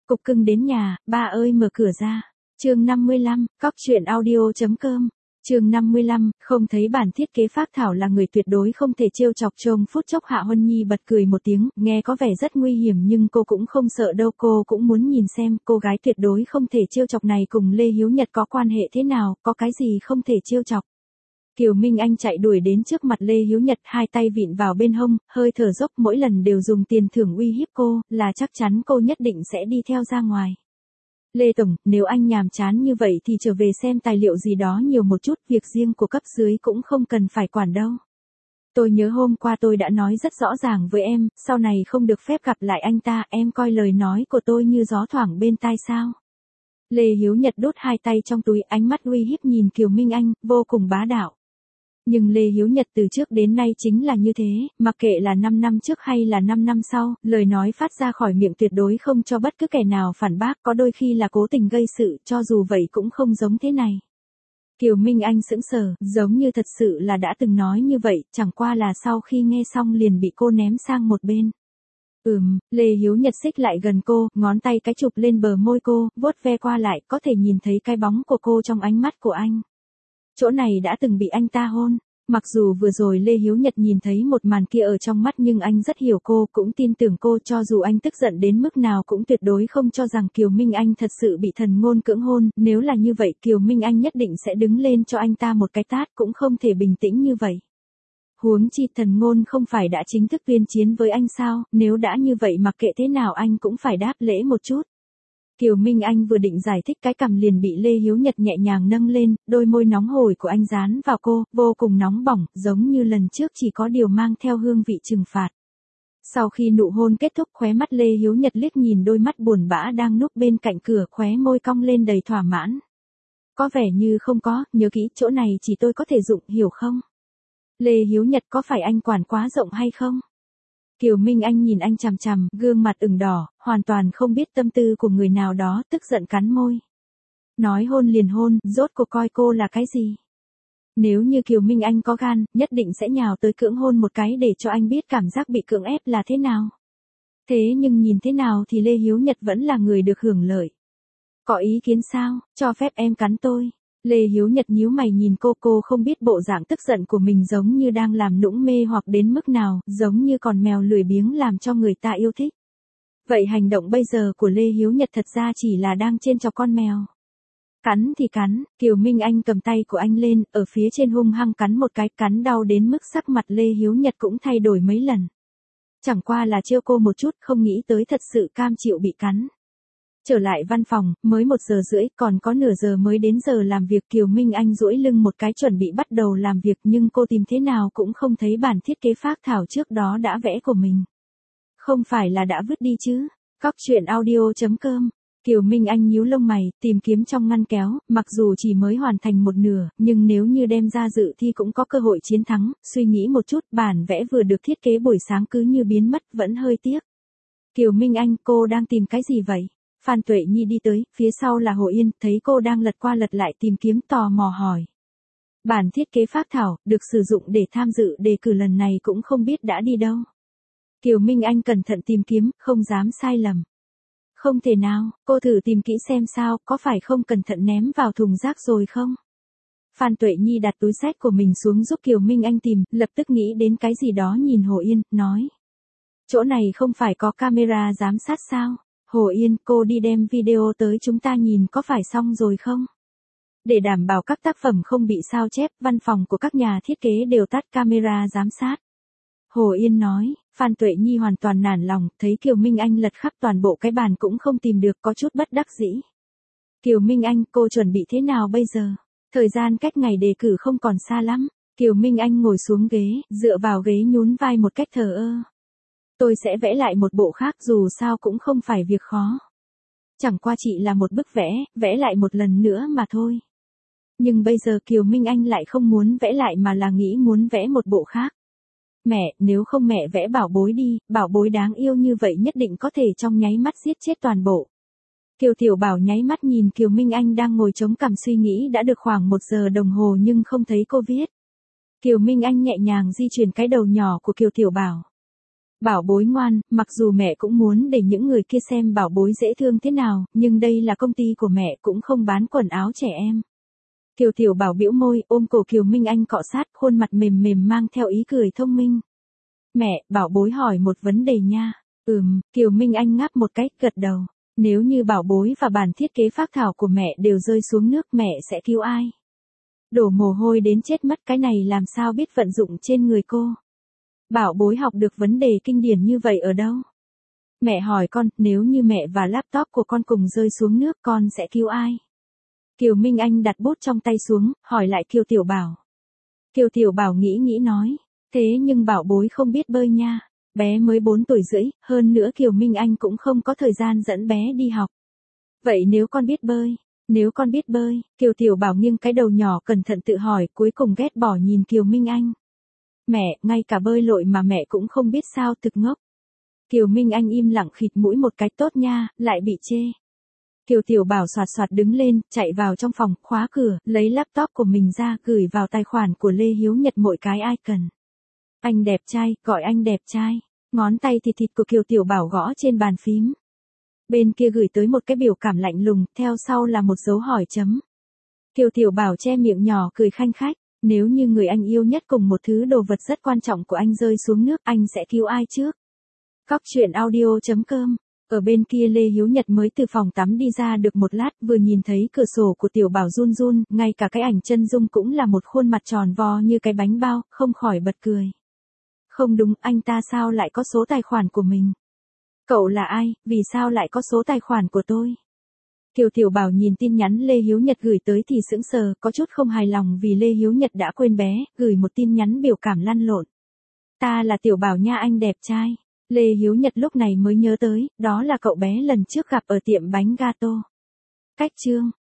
Cục cưng đến nhà, ba ơi mở cửa ra. Chương 55, cóc truyện audio.com. Chương 55, không thấy bản thiết kế phác thảo là người tuyệt đối không thể trêu chọc. Trông phút chốc Hạ Huân Nhi bật cười một tiếng, nghe có vẻ rất nguy hiểm nhưng cô cũng không sợ đâu, cô cũng muốn nhìn xem cô gái tuyệt đối không thể trêu chọc này cùng Lê Hiếu Nhật có quan hệ thế nào, có cái gì không thể trêu chọc. Kiều Minh Anh chạy đuổi đến trước mặt Lê Hiếu Nhật, hai tay vịn vào bên hông, hơi thở dốc, mỗi lần đều dùng tiền thưởng uy hiếp cô, là chắc chắn cô nhất định sẽ đi theo ra ngoài. Lê Tổng, nếu anh nhàm chán như vậy thì trở về xem tài liệu gì đó nhiều một chút, việc riêng của cấp dưới cũng không cần phải quản đâu. Tôi nhớ hôm qua tôi đã nói rất rõ ràng với em, sau này không được phép gặp lại anh ta, em coi lời nói của tôi như gió thoảng bên tai sao. Lê Hiếu Nhật đút hai tay trong túi, ánh mắt uy hiếp nhìn Kiều Minh Anh, vô cùng bá đạo. Nhưng Lê Hiếu Nhật từ trước đến nay chính là như thế, mặc kệ là 5 năm trước hay là 5 năm sau, lời nói phát ra khỏi miệng tuyệt đối không cho bất cứ kẻ nào phản bác, có đôi khi là cố tình gây sự, cho dù vậy cũng không giống thế này. Kiều Minh Anh sững sờ, giống như thật sự là đã từng nói như vậy, chẳng qua là sau khi nghe xong liền bị cô ném sang một bên. Lê Hiếu Nhật xích lại gần cô, ngón tay cái chụp lên bờ môi cô, vuốt ve qua lại, có thể nhìn thấy cái bóng của cô trong ánh mắt của anh. Chỗ này đã từng bị anh ta hôn. Mặc dù vừa rồi Lê Hiếu Nhật nhìn thấy một màn kia ở trong mắt nhưng anh rất hiểu cô, cũng tin tưởng cô, cho dù anh tức giận đến mức nào cũng tuyệt đối không cho rằng Kiều Minh Anh thật sự bị thần ngôn cưỡng hôn, nếu là như vậy Kiều Minh Anh nhất định sẽ đứng lên cho anh ta một cái tát, cũng không thể bình tĩnh như vậy. Huống chi thần ngôn không phải đã chính thức tuyên chiến với anh sao, nếu đã như vậy mặc kệ thế nào anh cũng phải đáp lễ một chút. Kiều Minh Anh vừa định giải thích cái cằm liền bị Lê Hiếu Nhật nhẹ nhàng nâng lên, đôi môi nóng hổi của anh dán vào cô, vô cùng nóng bỏng, giống như lần trước chỉ có điều mang theo hương vị trừng phạt. Sau khi nụ hôn kết thúc, khóe mắt Lê Hiếu Nhật liếc nhìn đôi mắt buồn bã đang núp bên cạnh cửa, khóe môi cong lên đầy thỏa mãn. Có vẻ như không có, nhớ kỹ, chỗ này chỉ tôi có thể dụng, hiểu không? Lê Hiếu Nhật, có phải anh quản quá rộng hay không? Kiều Minh Anh nhìn anh chằm chằm, gương mặt ửng đỏ, hoàn toàn không biết tâm tư của người nào đó, tức giận cắn môi. Nói hôn liền hôn, rốt cuộc coi cô là cái gì? Nếu như Kiều Minh Anh có gan, nhất định sẽ nhào tới cưỡng hôn một cái để cho anh biết cảm giác bị cưỡng ép là thế nào. Thế nhưng nhìn thế nào thì Lê Hiếu Nhật vẫn là người được hưởng lợi. Có ý kiến sao, cho phép em cắn tôi. Lê Hiếu Nhật nhíu mày nhìn cô không biết bộ dạng tức giận của mình giống như đang làm nũng mê hoặc đến mức nào, giống như con mèo lười biếng làm cho người ta yêu thích. Vậy hành động bây giờ của Lê Hiếu Nhật thật ra chỉ là đang trêu chọc con mèo. Cắn thì cắn, Kiều Minh Anh cầm tay của anh lên, ở phía trên hung hăng cắn một cái, cắn đau đến mức sắc mặt Lê Hiếu Nhật cũng thay đổi mấy lần. Chẳng qua là trêu cô một chút, không nghĩ tới thật sự cam chịu bị cắn. Trở lại văn phòng, mới 1 giờ rưỡi, còn có nửa giờ mới đến giờ làm việc. Kiều Minh Anh duỗi lưng một cái chuẩn bị bắt đầu làm việc nhưng cô tìm thế nào cũng không thấy bản thiết kế phác thảo trước đó đã vẽ của mình. Không phải là đã vứt đi chứ? Cóc truyện audio.com. Kiều Minh Anh nhíu lông mày, tìm kiếm trong ngăn kéo, mặc dù chỉ mới hoàn thành một nửa, nhưng nếu như đem ra dự thi cũng có cơ hội chiến thắng, suy nghĩ một chút, bản vẽ vừa được thiết kế buổi sáng cứ như biến mất, vẫn hơi tiếc. Kiều Minh Anh, cô đang tìm cái gì vậy? Phan Tuệ Nhi đi tới, phía sau là Hồ Yên, thấy cô đang lật qua lật lại tìm kiếm tò mò hỏi. Bản thiết kế phác thảo, được sử dụng để tham dự đề cử lần này cũng không biết đã đi đâu. Kiều Minh Anh cẩn thận tìm kiếm, không dám sai lầm. Không thể nào, cô thử tìm kỹ xem sao, có phải không cẩn thận ném vào thùng rác rồi không? Phan Tuệ Nhi đặt túi xách của mình xuống giúp Kiều Minh Anh tìm, lập tức nghĩ đến cái gì đó nhìn Hồ Yên, nói. Chỗ này không phải có camera giám sát sao? Hồ Yên, cô đi đem video tới chúng ta nhìn có phải xong rồi không? Để đảm bảo các tác phẩm không bị sao chép, văn phòng của các nhà thiết kế đều tắt camera giám sát. Hồ Yên nói, Phan Tuệ Nhi hoàn toàn nản lòng, thấy Kiều Minh Anh lật khắp toàn bộ cái bàn cũng không tìm được, có chút bất đắc dĩ. Kiều Minh Anh, cô chuẩn bị thế nào bây giờ? Thời gian cách ngày đề cử không còn xa lắm. Kiều Minh Anh ngồi xuống ghế, dựa vào ghế nhún vai một cách thờ ơ. Tôi sẽ vẽ lại một bộ khác, dù sao cũng không phải việc khó. Chẳng qua chỉ là một bức vẽ, vẽ lại một lần nữa mà thôi. Nhưng bây giờ Kiều Minh Anh lại không muốn vẽ lại mà là nghĩ muốn vẽ một bộ khác. Mẹ, nếu không mẹ vẽ bảo bối đi, bảo bối đáng yêu như vậy nhất định có thể trong nháy mắt giết chết toàn bộ. Kiều Tiểu Bảo nháy mắt nhìn Kiều Minh Anh đang ngồi chống cằm suy nghĩ đã được khoảng 1 giờ đồng hồ nhưng không thấy cô viết. Kiều Minh Anh nhẹ nhàng di chuyển cái đầu nhỏ của Kiều Tiểu Bảo. Bảo bối ngoan, mặc dù mẹ cũng muốn để những người kia xem bảo bối dễ thương thế nào, nhưng đây là công ty của mẹ cũng không bán quần áo trẻ em. Kiều Tiểu Bảo bĩu môi, ôm cổ Kiều Minh Anh cọ sát, khuôn mặt mềm mềm mang theo ý cười thông minh. Mẹ, bảo bối hỏi một vấn đề nha. Kiều Minh Anh ngáp một cái, gật đầu. Nếu như bảo bối và bản thiết kế phác thảo của mẹ đều rơi xuống nước, mẹ sẽ cứu ai? Đổ mồ hôi đến chết mất, cái này làm sao biết vận dụng trên người cô? Bảo bối học được vấn đề kinh điển như vậy ở đâu? Mẹ hỏi con, nếu như mẹ và laptop của con cùng rơi xuống nước, con sẽ cứu ai? Kiều Minh Anh đặt bút trong tay xuống, hỏi lại Kiều Tiểu Bảo. Kiều Tiểu Bảo nghĩ nói, thế nhưng bảo bối không biết bơi nha. Bé mới 4 tuổi rưỡi, hơn nữa Kiều Minh Anh cũng không có thời gian dẫn bé đi học. Vậy nếu con biết bơi, Kiều Tiểu Bảo nghiêng cái đầu nhỏ cẩn thận tự hỏi, cuối cùng ghét bỏ nhìn Kiều Minh Anh. Mẹ, ngay cả bơi lội mà mẹ cũng không biết sao, thực ngốc. Kiều Minh Anh im lặng khịt mũi một cái, tốt nha, lại bị chê. Kiều Tiểu Bảo xoạt xoạt đứng lên, chạy vào trong phòng, khóa cửa, lấy laptop của mình ra, gửi vào tài khoản của Lê Hiếu Nhật mỗi cái icon. Anh đẹp trai, gọi anh đẹp trai. Ngón tay thịt của Kiều Tiểu Bảo gõ trên bàn phím. Bên kia gửi tới một cái biểu cảm lạnh lùng, theo sau là một dấu hỏi chấm. Kiều Tiểu Bảo che miệng nhỏ cười khanh khách. Nếu như người anh yêu nhất cùng một thứ đồ vật rất quan trọng của anh rơi xuống nước, anh sẽ cứu ai trước? Cóc truyện audio.com. Ở bên kia Lê Hiếu Nhật mới từ phòng tắm đi ra được một lát, vừa nhìn thấy cửa sổ của Tiểu Bảo run run, ngay cả cái ảnh chân dung cũng là một khuôn mặt tròn vo như cái bánh bao, không khỏi bật cười. Không đúng, anh ta sao lại có số tài khoản của mình? Cậu là ai, vì sao lại có số tài khoản của tôi? Kiều Tiểu Bảo nhìn tin nhắn Lê Hiếu Nhật gửi tới thì sững sờ, có chút không hài lòng vì Lê Hiếu Nhật đã quên bé, gửi một tin nhắn biểu cảm lăn lộn. Ta là Tiểu Bảo nha anh đẹp trai. Lê Hiếu Nhật lúc này mới nhớ tới, đó là cậu bé lần trước gặp ở tiệm bánh gato. Cách chương